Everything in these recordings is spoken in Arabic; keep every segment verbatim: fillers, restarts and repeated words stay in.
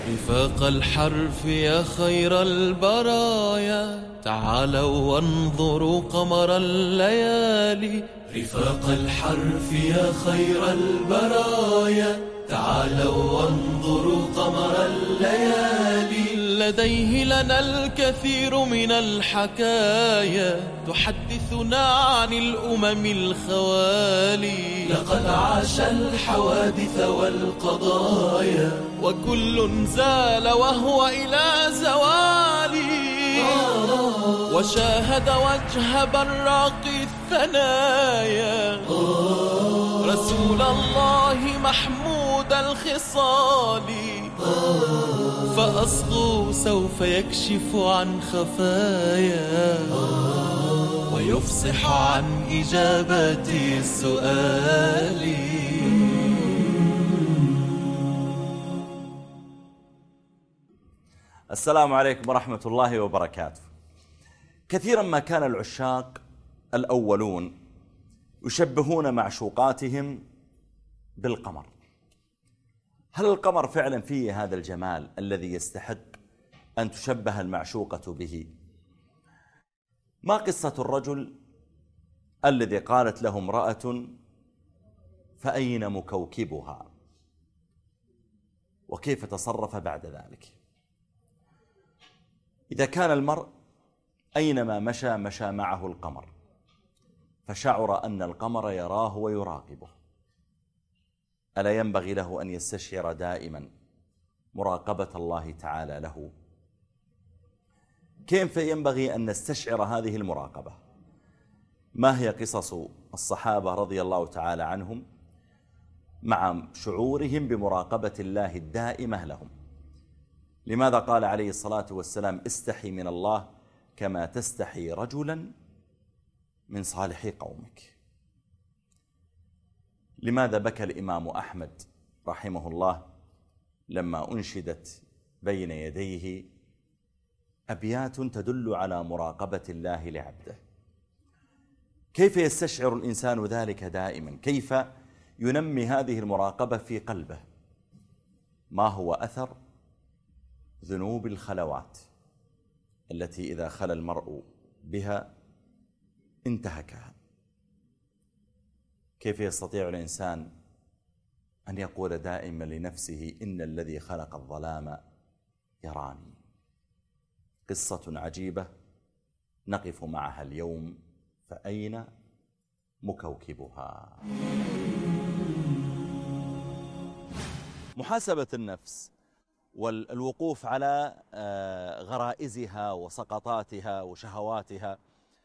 رفاق الحرف يا خير البرايا، تعالوا وانظروا قمر الليالي. رفاق الحرف يا خير البرايا، تعالوا وانظروا قمر الليالي. لديه لنا الكثير من الحكايا، تحدثنا عن الأمم الخوالي. لقد عاش الحوادث والقضايا، وكل زال وهو إلى زوالي. وشاهد وجه براق الثنايا، رسول الله محمود الخصال. فأصغوا سوف يكشف عن خفايا، ويفصح عن إجابة السؤال. السلام عليكم ورحمة الله وبركاته. كثيرا ما كان العشاق الأولون يشبهون معشوقاتهم بالقمر. هل القمر فعلا فيه هذا الجمال الذي يستحق أن تشبه المعشوقة به؟ ما قصة الرجل الذي قالت له امرأة فأين مكوكبها، وكيف تصرف بعد ذلك؟ إذا كان المرء أينما مشى مشى معه القمر، فشعر أن القمر يراه ويراقبه، ألا ينبغي له أن يستشعر دائما مراقبة الله تعالى له؟ كيف ينبغي أن نستشعر هذه المراقبة؟ ما هي قصص الصحابة رضي الله تعالى عنهم مع شعورهم بمراقبة الله الدائمة لهم؟ لماذا قال عليه الصلاة والسلام استحي من الله كما تستحي رجلا من صالح قومك؟ لماذا بكى الإمام أحمد رحمه الله لما أنشدت بين يديه أبيات تدل على مراقبة الله لعبده؟ كيف يستشعر الإنسان ذلك دائما؟ كيف ينمي هذه المراقبة في قلبه؟ ما هو أثر ذنوب الخلوات التي إذا خلى المرء بها انتهكها؟ كيف يستطيع الإنسان أن يقول دائما لنفسه إن الذي خلق الظلام يراني؟ قصة عجيبة نقف معها اليوم، فأين مكوكبها؟ محاسبة النفس والوقوف على غرائزها وسقطاتها وشهواتها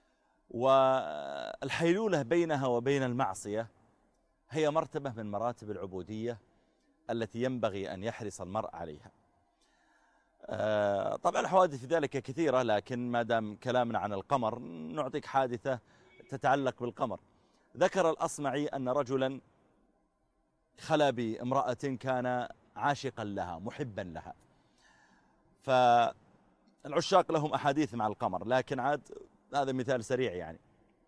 والحيلولة بينها وبين المعصية هي مرتبة من مراتب العبودية التي ينبغي أن يحرص المرء عليها. طبعا الحوادث في ذلك كثيرة، لكن ما دام كلامنا عن القمر نعطيك حادثة تتعلق بالقمر. ذكر الأصمعي أن رجلا خلا بامرأة كان عاشقا لها محبا لها، فالعشاق لهم أحاديث مع القمر، لكن عاد هذا مثال سريع يعني.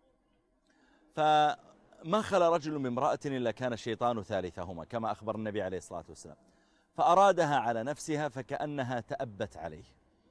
فما خلا رجل من امرأة إلا كان الشيطان ثالثهما كما أخبر النبي عليه الصلاة والسلام، فأرادها على نفسها فكأنها تأبت عليه،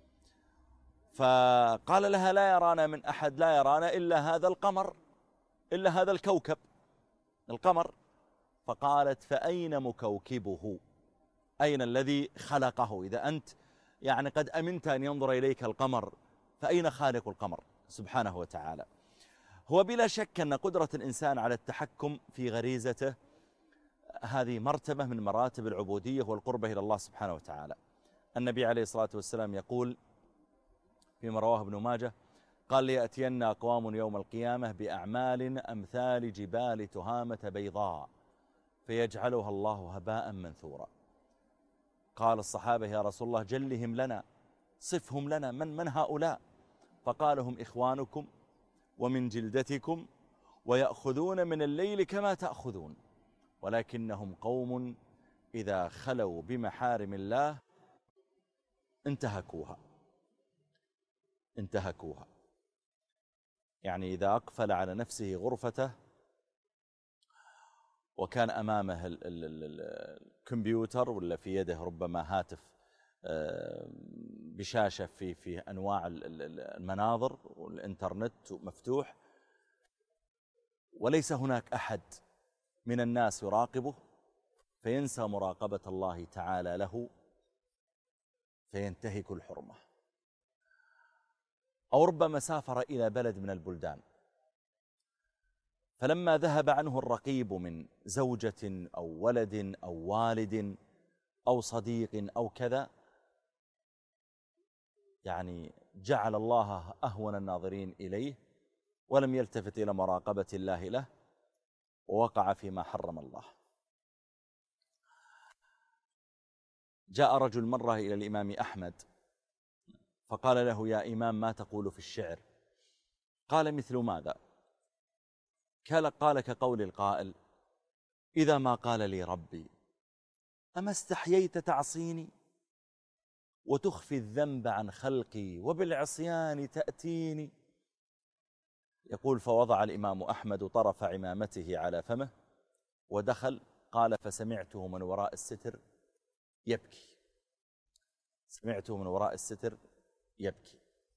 فقال لها لا يرانا من أحد، لا يرانا إلا هذا القمر، إلا هذا الكوكب القمر. فقالت فأين مكوكبه؟ أين الذي خلقه؟ إذا أنت يعني قد أمنت أن ينظر إليك القمر، فأين خالق القمر سبحانه وتعالى؟ هو بلا شك أن قدرة الإنسان على التحكم في غريزته هذه مرتبة من مراتب العبودية والقربة إلى الله سبحانه وتعالى. النبي عليه الصلاة والسلام يقول فيما رواه ابن ماجه قال ليأتين أقوام يوم القيامة بأعمال أمثال جبال تهامة بيضاء فيجعلها الله هباء منثورا. قال الصحابة يا رسول الله جلهم لنا، صفهم لنا، من من هؤلاء؟ فقال هم إخوانكم ومن جلدتكم ويأخذون من الليل كما تأخذون، ولكنهم قوم إذا خلوا بمحارم الله انتهكوها انتهكوها يعني إذا أقفل على نفسه غرفته وكان أمامه الكمبيوتر ولا في يده ربما هاتف بشاشة في في أنواع المناظر والإنترنت مفتوح، وليس هناك أحد من الناس يراقبه فينسى مراقبة الله تعالى له فينتهك الحرمة. أو ربما سافر إلى بلد من البلدان، فلما ذهب عنه الرقيب من زوجة أو ولد أو والد أو صديق أو كذا، يعني جعل الله أهون الناظرين إليه ولم يلتفت إلى مراقبة الله له، ووقع فيما حرم الله. جاء رجل مرة إلى الإمام أحمد فقال له: يا إمام، ما تقول في الشعر؟ قال: مثل ماذا؟ قال: كقول القائل: إذا ما قال لي ربي أما استحييت تعصيني وتخفي الذنب عن خلقي وبالعصيان تأتيني. يقول: فوضع الإمام أحمد طرف عمامته على فمه ودخل. قال: فسمعته من وراء الستر يبكي، سمعته من وراء الستر يبكي.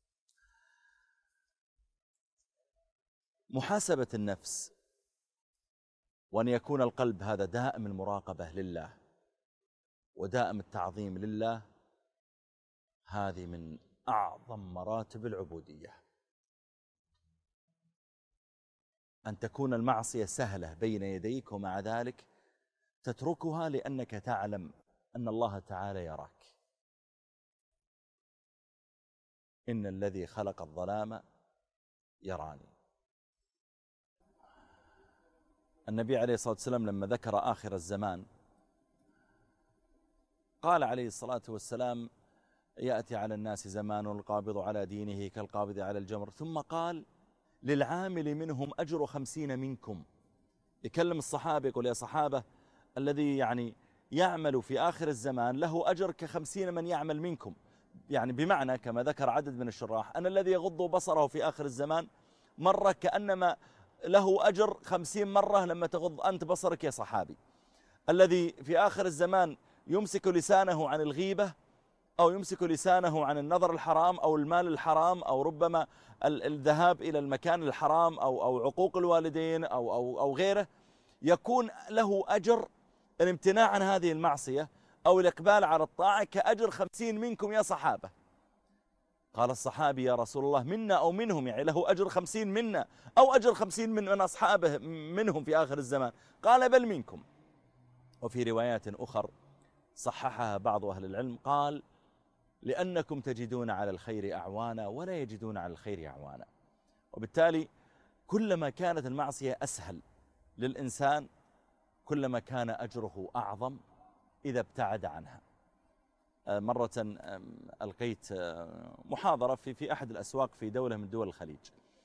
محاسبة النفس وأن يكون القلب هذا دائم المراقبة لله ودائم التعظيم لله، هذه من أعظم مراتب العبودية. أن تكون المعصية سهلة بين يديك ومع ذلك تتركها لأنك تعلم أن الله تعالى يراك. إن الذي خلق الظلام يراني. النبي عليه الصلاة والسلام لما ذكر آخر الزمان قال عليه الصلاة والسلام: يأتي على الناس زمان القابض على دينه كالقابض على الجمر، ثم قال: للعامل منهم أجر خمسين منكم. يكلم الصحابة يقول: يا صحابة، الذي يعني يعمل في آخر الزمان له أجر كخمسين من يعمل منكم. يعني بمعنى كما ذكر عدد من الشراح أن الذي يغض بصره في آخر الزمان مرة كأنما له أجر خمسين مرة لما تغض أنت بصرك يا صحابي. الذي في آخر الزمان يمسك لسانه عن الغيبة أو يمسك لسانه عن النظر الحرام أو المال الحرام أو ربما الذهاب إلى المكان الحرام أو أو عقوق الوالدين أو أو أو غيره، يكون له أجر الامتناع عن هذه المعصية أو الإقبال على الطاعة كأجر خمسين منكم يا صحابة. قال الصحابي: يا رسول الله، منا أو منهم؟ يعني له أجر خمسين منا أو أجر خمسين من, من أصحابه منهم في آخر الزمان؟ قال: بل منكم. وفي روايات أخر صححها بعض أهل العلم قال: لأنكم تجدون على الخير أعوانا ولا يجدون على الخير أعوانا. وبالتالي كلما كانت المعصية أسهل للإنسان كلما كان أجره أعظم إذا ابتعد عنها. مرة ألقيت محاضرة في في أحد الأسواق في دولة من دول الخليج،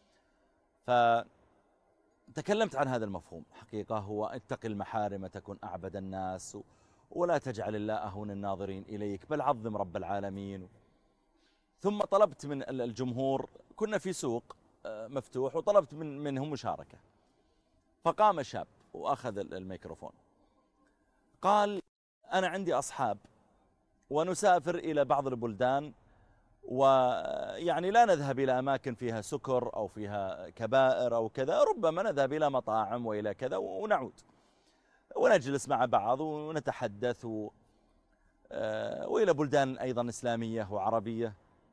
فتكلمت عن هذا المفهوم. حقيقة هو: اتق المحارم تكن أعبد الناس، ولا تجعل الله أهون الناظرين إليك، بل عظم رب العالمين. ثم طلبت من الجمهور، كنا في سوق مفتوح، وطلبت من منهم مشاركة. فقام شاب وأخذ الميكروفون قال: أنا عندي أصحاب ونسافر إلى بعض البلدان، ويعني لا نذهب إلى أماكن فيها سكر أو فيها كبائر أو كذا، ربما نذهب إلى مطاعم وإلى كذا ونعود ونجلس مع بعض ونتحدث، وإلى بلدان أيضا إسلامية وعربية.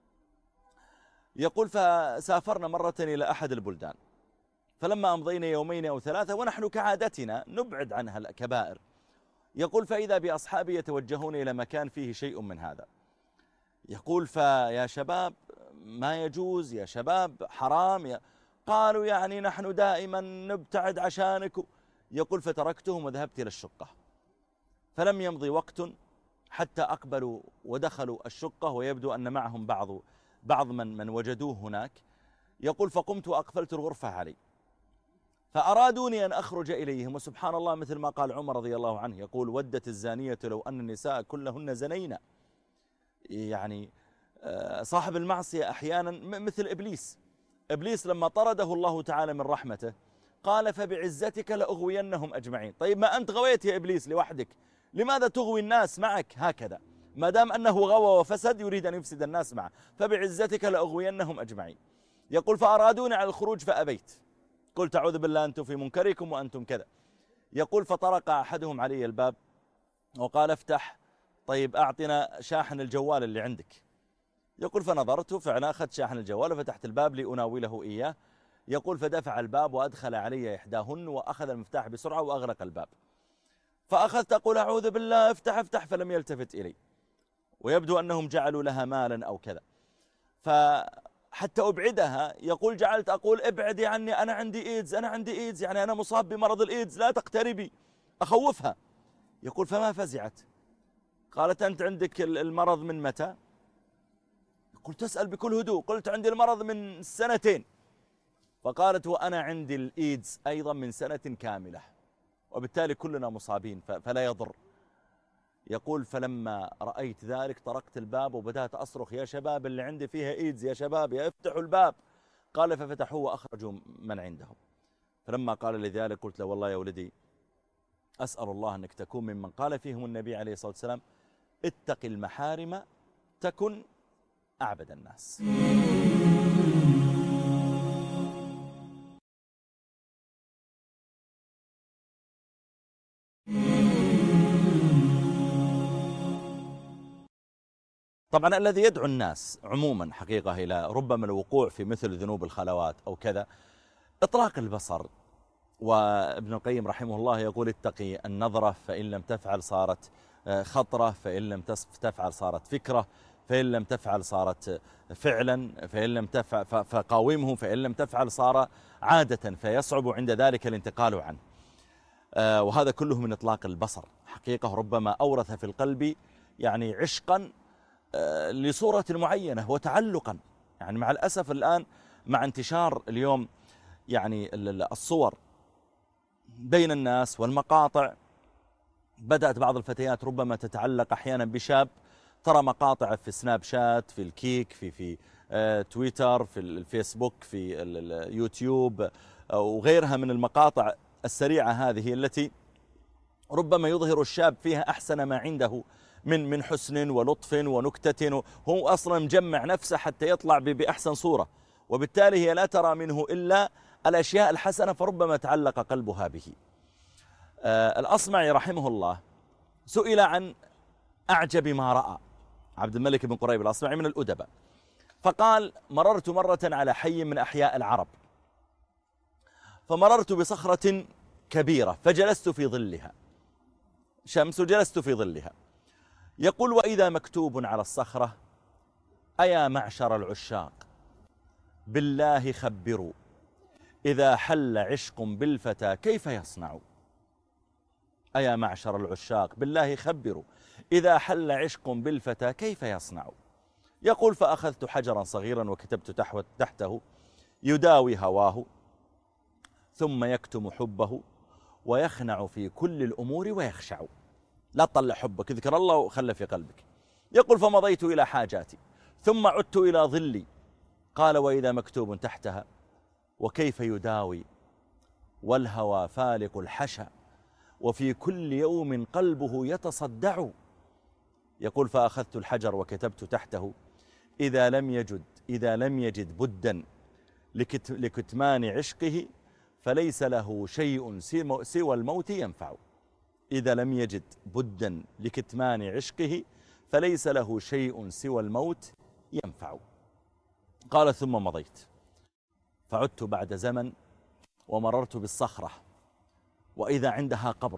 يقول: فسافرنا مرة إلى أحد البلدان، فلما أمضينا يومين أو ثلاثة ونحن كعادتنا نبعد عنها الكبائر، يقول: فإذا بأصحابي يتوجهون إلى مكان فيه شيء من هذا. يقول: فيا شباب ما يجوز، يا شباب حرام، يا... قالوا: يعني نحن دائما نبتعد عشانك. يقول: فتركتهم وذهبت إلى الشقة، فلم يمضي وقت حتى أقبلوا ودخلوا الشقة، ويبدو أن معهم بعض بعض من من وجدوه هناك. يقول: فقمت وأقفلت الغرفة علي، فأرادوني أن أخرج إليهم، وسبحان الله مثل ما قال عمر رضي الله عنه، يقول: ودت الزانية لو أن النساء كلهن زنينا. يعني صاحب المعصية أحيانا مثل إبليس. إبليس لما طرده الله تعالى من رحمته قال: فبعزتك لأغوينهم أجمعين. طيب ما أنت غويت يا إبليس لوحدك، لماذا تغوي الناس معك هكذا؟ ما دام أنه غوى وفسد يريد أن يفسد الناس معه، فبعزتك لأغوينهم أجمعين. يقول فأرادوني على الخروج فأبيت، قلت أعوذ بالله أنتم في منكركم وأنتم كذا. يقول فطرق أحدهم علي الباب وقال افتح، طيب أعطنا شاحن الجوال اللي عندك. يقول فنظرت فعلا أخذت شاحن الجوال وفتحت الباب لأناوله إياه. يقول فدفع الباب وأدخل علي إحداهن وأخذ المفتاح بسرعة وأغلق الباب. فأخذت أقول أعوذ بالله افتح افتح، فلم يلتفت إلي، ويبدو أنهم جعلوا لها مالا أو كذا. فحتى أبعدها يقول جعلت أقول ابعدي عني، أنا عندي إيدز أنا عندي إيدز يعني أنا مصاب بمرض الإيدز لا تقتربي، أخوفها. يقول فما فزعت، قالت أنت عندك المرض من متى؟ قلت تسأل بكل هدوء، قلت عندي المرض من سنتين. فقالت وأنا عندي الإيدز أيضا من سنة كاملة، وبالتالي كلنا مصابين فلا يضر. يقول فلما رأيت ذلك طرقت الباب وبدأت أصرخ يا شباب اللي عندي فيها إيدز، يا شباب يا افتحوا الباب. قال ففتحوه وأخرجوا من عندهم. فلما قال لي ذلك قلت له والله يا ولدي أسأل الله أنك تكون ممن قال فيهم النبي عليه الصلاة والسلام اتق المحارم تكن أعبد الناس. طبعا الذي يدعو الناس عموما حقيقة إلى ربما الوقوع في مثل ذنوب الخلوات أو كذا إطلاق البصر. وابن القيم رحمه الله يقول اتقي النظرة فإن لم تفعل صارت خطرة، فإن لم تفعل صارت فكرة، فإن لم تفعل صارت فعلا، فإن لم تفعل فقاومه، فإن لم تفعل صار عادة فيصعب عند ذلك الانتقال عنه. وهذا كله من إطلاق البصر حقيقة، ربما أورث في القلب يعني عشقا لصورة معينة وتعلقا. يعني مع الأسف الآن مع انتشار اليوم يعني الصور بين الناس والمقاطع، بدأت بعض الفتيات ربما تتعلق أحيانا بشاب، ترى مقاطع في سناب شات، في الكيك، في في آه تويتر، في الفيسبوك، في اليوتيوب وغيرها من المقاطع السريعة هذه التي ربما يظهر الشاب فيها أحسن ما عنده من من حسن ولطف ونكتة، هو أصلا مجمع نفسه حتى يطلع بأحسن صورة، وبالتالي هي لا ترى منه إلا الأشياء الحسنة فربما تعلق قلبها به. آه الأصمعي رحمه الله سئل عن أعجب ما رأى، عبد الملك بن قريب الأصمعي من الأدباء، فقال مررت مرة على حي من أحياء العرب، فمررت بصخرة كبيرة فجلست في ظلها، شمس جلست في ظلها. يقول وإذا مكتوب على الصخرة أيا معشر العشاق بالله خبروا إذا حل عشق بالفتى كيف يصنع. أيا معشر العشاق بالله خبروا إذا حل عشق بالفتى كيف يصنع. يقول فأخذت حجرا صغيرا وكتبت تحته يداوي هواه ثم يكتم حبه ويخنع في كل الأمور ويخشع. لا تطلع حبك، اذكر الله وخلى في قلبك. يقول فمضيت إلى حاجاتي ثم عدت إلى ظلي. قال وإذا مكتوب تحتها وكيف يداوي والهوى فالق الحشا وفي كل يوم قلبه يتصدع. يقول فأخذت الحجر وكتبت تحته إذا لم يجد إذا لم يجد بدا لكتمان عشقه فليس له شيء سوى الموت ينفع. إذا لم يجد بدا لكتمان عشقه فليس له شيء سوى الموت ينفع. قال ثم مضيت فعدت بعد زمن ومررت بالصخرة وإذا عندها قبر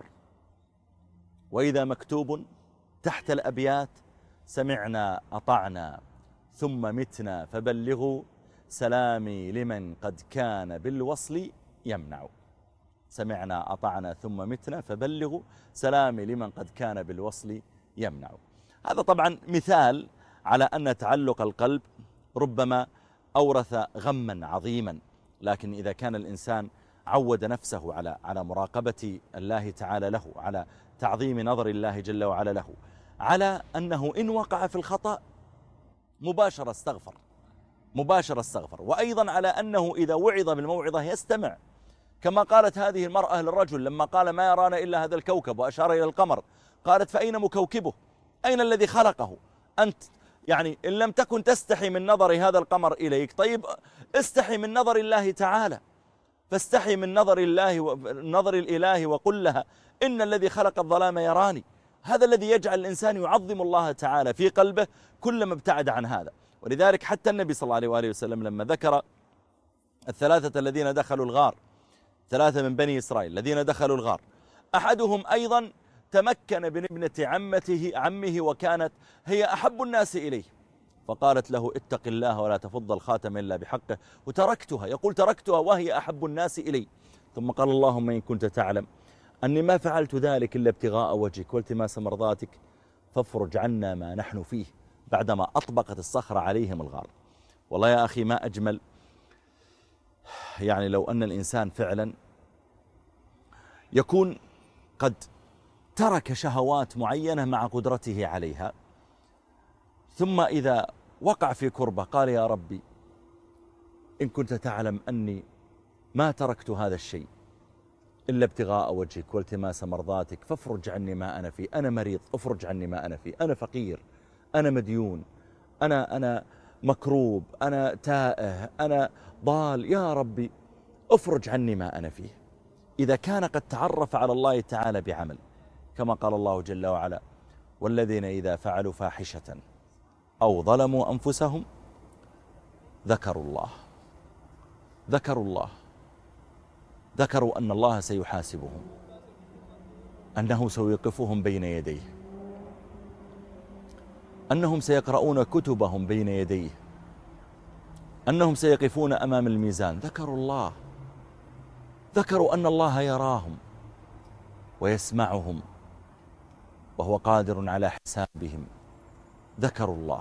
وإذا مكتوب تحت الأبيات سمعنا أطعنا ثم متنا فبلغوا سلامي لمن قد كان بالوصل يمنع. سمعنا أطعنا ثم متنا فبلغوا سلامي لمن قد كان بالوصل يمنع. هذا طبعا مثال على أن تعلق القلب ربما أورث غما عظيما، لكن إذا كان الإنسان عود نفسه على على مراقبة الله تعالى له، على تعظيم نظر الله جل وعلا له، على أنه إن وقع في الخطأ مباشرة استغفر مباشرة استغفر وأيضا على أنه إذا وعظ بالموعظة يستمع، كما قالت هذه المرأة للرجل لما قال ما يرانا إلا هذا الكوكب وأشار إلى القمر، قالت فأين مكوكبه؟ أين الذي خلقه؟ أنت يعني إن لم تكن تستحي من نظر هذا القمر إليك، طيب استحي من نظر الله تعالى، فاستحي من نظر الله نظر الإله وقل لها إن الذي خلق الظلام يراني. هذا الذي يجعل الإنسان يعظم الله تعالى في قلبه كلما ابتعد عن هذا. ولذلك حتى النبي صلى الله عليه وآله وسلم لما ذكر الثلاثة الذين دخلوا الغار، ثلاثة من بني إسرائيل الذين دخلوا الغار، أحدهم أيضا تمكن من ابنة عمته عمه وكانت هي أحب الناس إليه، فقالت له اتق الله ولا تفض الخاتم إلا بحقه، وتركتها، يقول تركتها وهي أحب الناس إلي. ثم قال اللهم إن كنت تعلم أني ما فعلت ذلك إلا ابتغاء وجهك والتماس مرضاتك فافرج عنا ما نحن فيه، بعدما أطبقت الصخرة عليهم الغار. والله يا أخي ما أجمل، يعني لو أن الإنسان فعلا يكون قد ترك شهوات معينة مع قدرته عليها، ثم إذا وقع في كربة قال يا ربي إن كنت تعلم أني ما تركت هذا الشيء إلا ابتغاء وجهك والتماس مرضاتك فافرج عني ما أنا فيه، أنا مريض افرج عني ما أنا فيه، أنا فقير، أنا مديون، أنا, أنا مكروب، أنا تائه، أنا ضال، يا ربي افرج عني ما أنا فيه. إذا كان قد تعرف على الله تعالى بعمل، كما قال الله جل وعلا والذين إذا فعلوا فاحشة أو ظلموا أنفسهم ذكروا الله ذكروا الله ذكروا أن الله سيحاسبهم، أنه سيوقفهم بين يديه، أنهم سيقرؤون كتبهم بين يديه، أنهم سيقفون أمام الميزان. ذكروا الله، ذكروا أن الله يراهم ويسمعهم وهو قادر على حسابهم. ذكروا الله.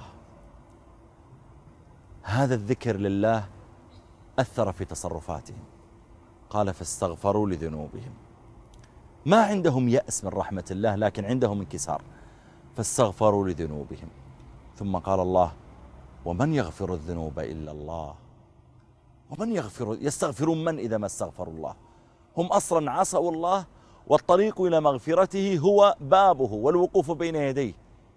هذا الذكر لله أثر في تصرفاتهم. قال فاستغفروا لذنوبهم. ما عندهم يأس من رحمة الله، لكن عندهم انكسار. فاستغفروا لذنوبهم. ثم قال الله ومن يغفر الذنوب إلا الله. ومن يغفر، يستغفرون من إذا ما استغفروا الله؟ هم أصلا عصوا الله، والطريق إلى مغفرته هو بابه والوقوف بين يديه.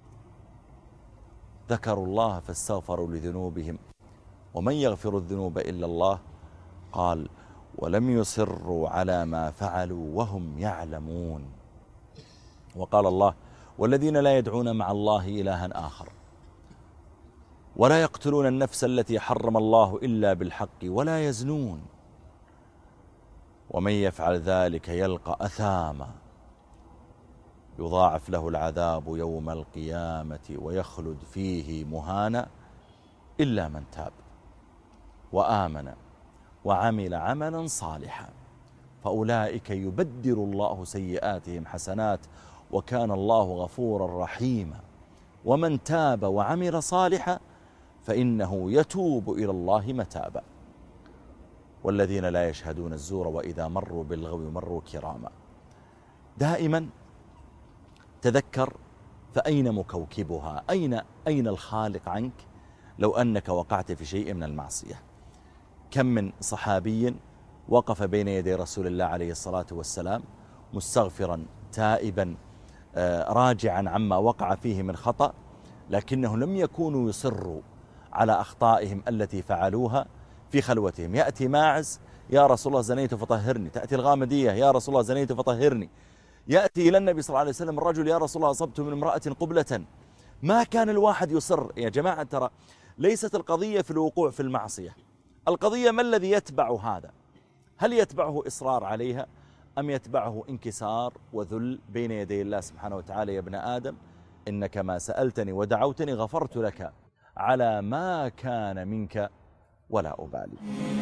ذكروا الله فاستغفروا لذنوبهم ومن يغفر الذنوب إلا الله. قال ولم يصروا على ما فعلوا وهم يعلمون. وقال الله والذين لا يدعون مع الله إلها آخر ولا يقتلون النفس التي حرم الله إلا بالحق ولا يزنون ومن يفعل ذلك يلقى أثاما يضاعف له العذاب يوم القيامة ويخلد فيه مهانا إلا من تاب وآمن وعمل عملا صالحا فأولئك يبدل الله سيئاتهم حسنات وكان الله غفورا رحيما ومن تاب وعمل صالحا فإنه يتوب إلى الله متابا والذين لا يشهدون الزور وإذا مروا باللغو مروا كراما. دائما تذكر فأين مكوكبها، أين, أين الخالق عنك لو أنك وقعت في شيء من المعصية. كم من صحابي وقف بين يدي رسول الله عليه الصلاة والسلام مستغفرا تائبا راجعا عما وقع فيه من خطأ، لكنه لم يكونوا يصروا على أخطائهم التي فعلوها في خلوتهم. يأتي ماعز يا رسول الله زنيت فطهرني، تأتي الغامدية يا رسول الله زنيت فطهرني، يأتي إلى النبي صلى الله عليه وسلم الرجل يا رسول الله أصبت من امرأة قبلة. ما كان الواحد يصر. يا جماعة ترى ليست القضية في الوقوع في المعصية، القضية ما الذي يتبع هذا؟ هل يتبعه إصرار عليها أم يتبعه انكسار وذل بين يدي الله سبحانه وتعالى؟ يا ابن آدم إنك ما سألتني ودعوتني غفرت لك على ما كان منك ولا أبالي.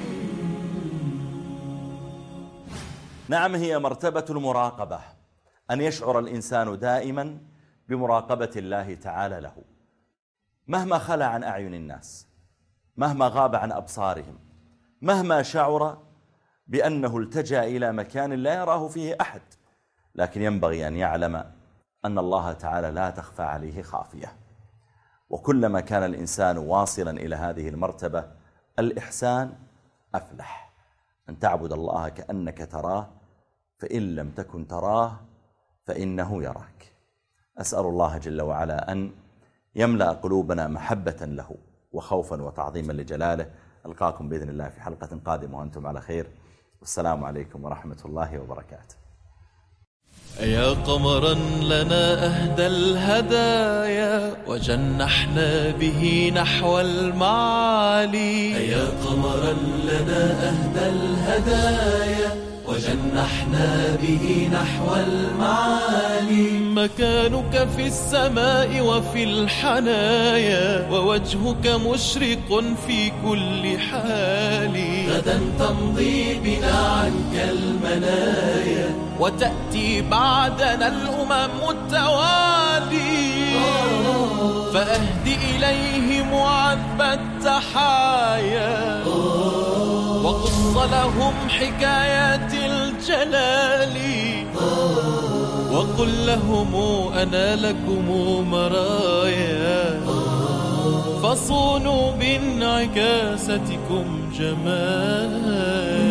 نعم هي مرتبة المراقبة، أن يشعر الإنسان دائما بمراقبة الله تعالى له مهما خلى عن أعين الناس، مهما غاب عن أبصارهم، مهما شعر بأنه التجأ إلى مكان لا يراه فيه أحد، لكن ينبغي أن يعلم أن الله تعالى لا تخفى عليه خافية. وكلما كان الإنسان واصلا إلى هذه المرتبة الإحسان أفلح، أن تعبد الله كأنك تراه فإن لم تكن تراه فإنه يراك. أسأل الله جل وعلا أن يملأ قلوبنا محبة له وخوفا وتعظيما لجلاله. ألقاكم بإذن الله في حلقة قادمة وأنتم على خير، والسلام عليكم ورحمة الله وبركاته. يا قمرا لنا أهدى الهدايا وجنحنا به نحو المعالي. يا قمرا لنا أهدى الهدايا وجنحنا به نحو المعالي. مكانك في السماء وفي الحنايا ووجهك مشرق في كل حال. غدا تمضي بنا عنك المنايا وتأتي بعدنا الأمم التوالي. فأهدي إليهم عذب التحايا وقص لهم حكايات الجلال. وقل لهم أنا لكم مرايا فصونوا بانعكاستكم جمال.